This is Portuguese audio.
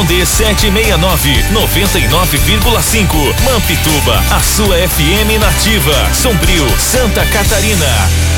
YD 769, 99,5. Mampituba, a sua FM nativa. Sombrio, Santa Catarina.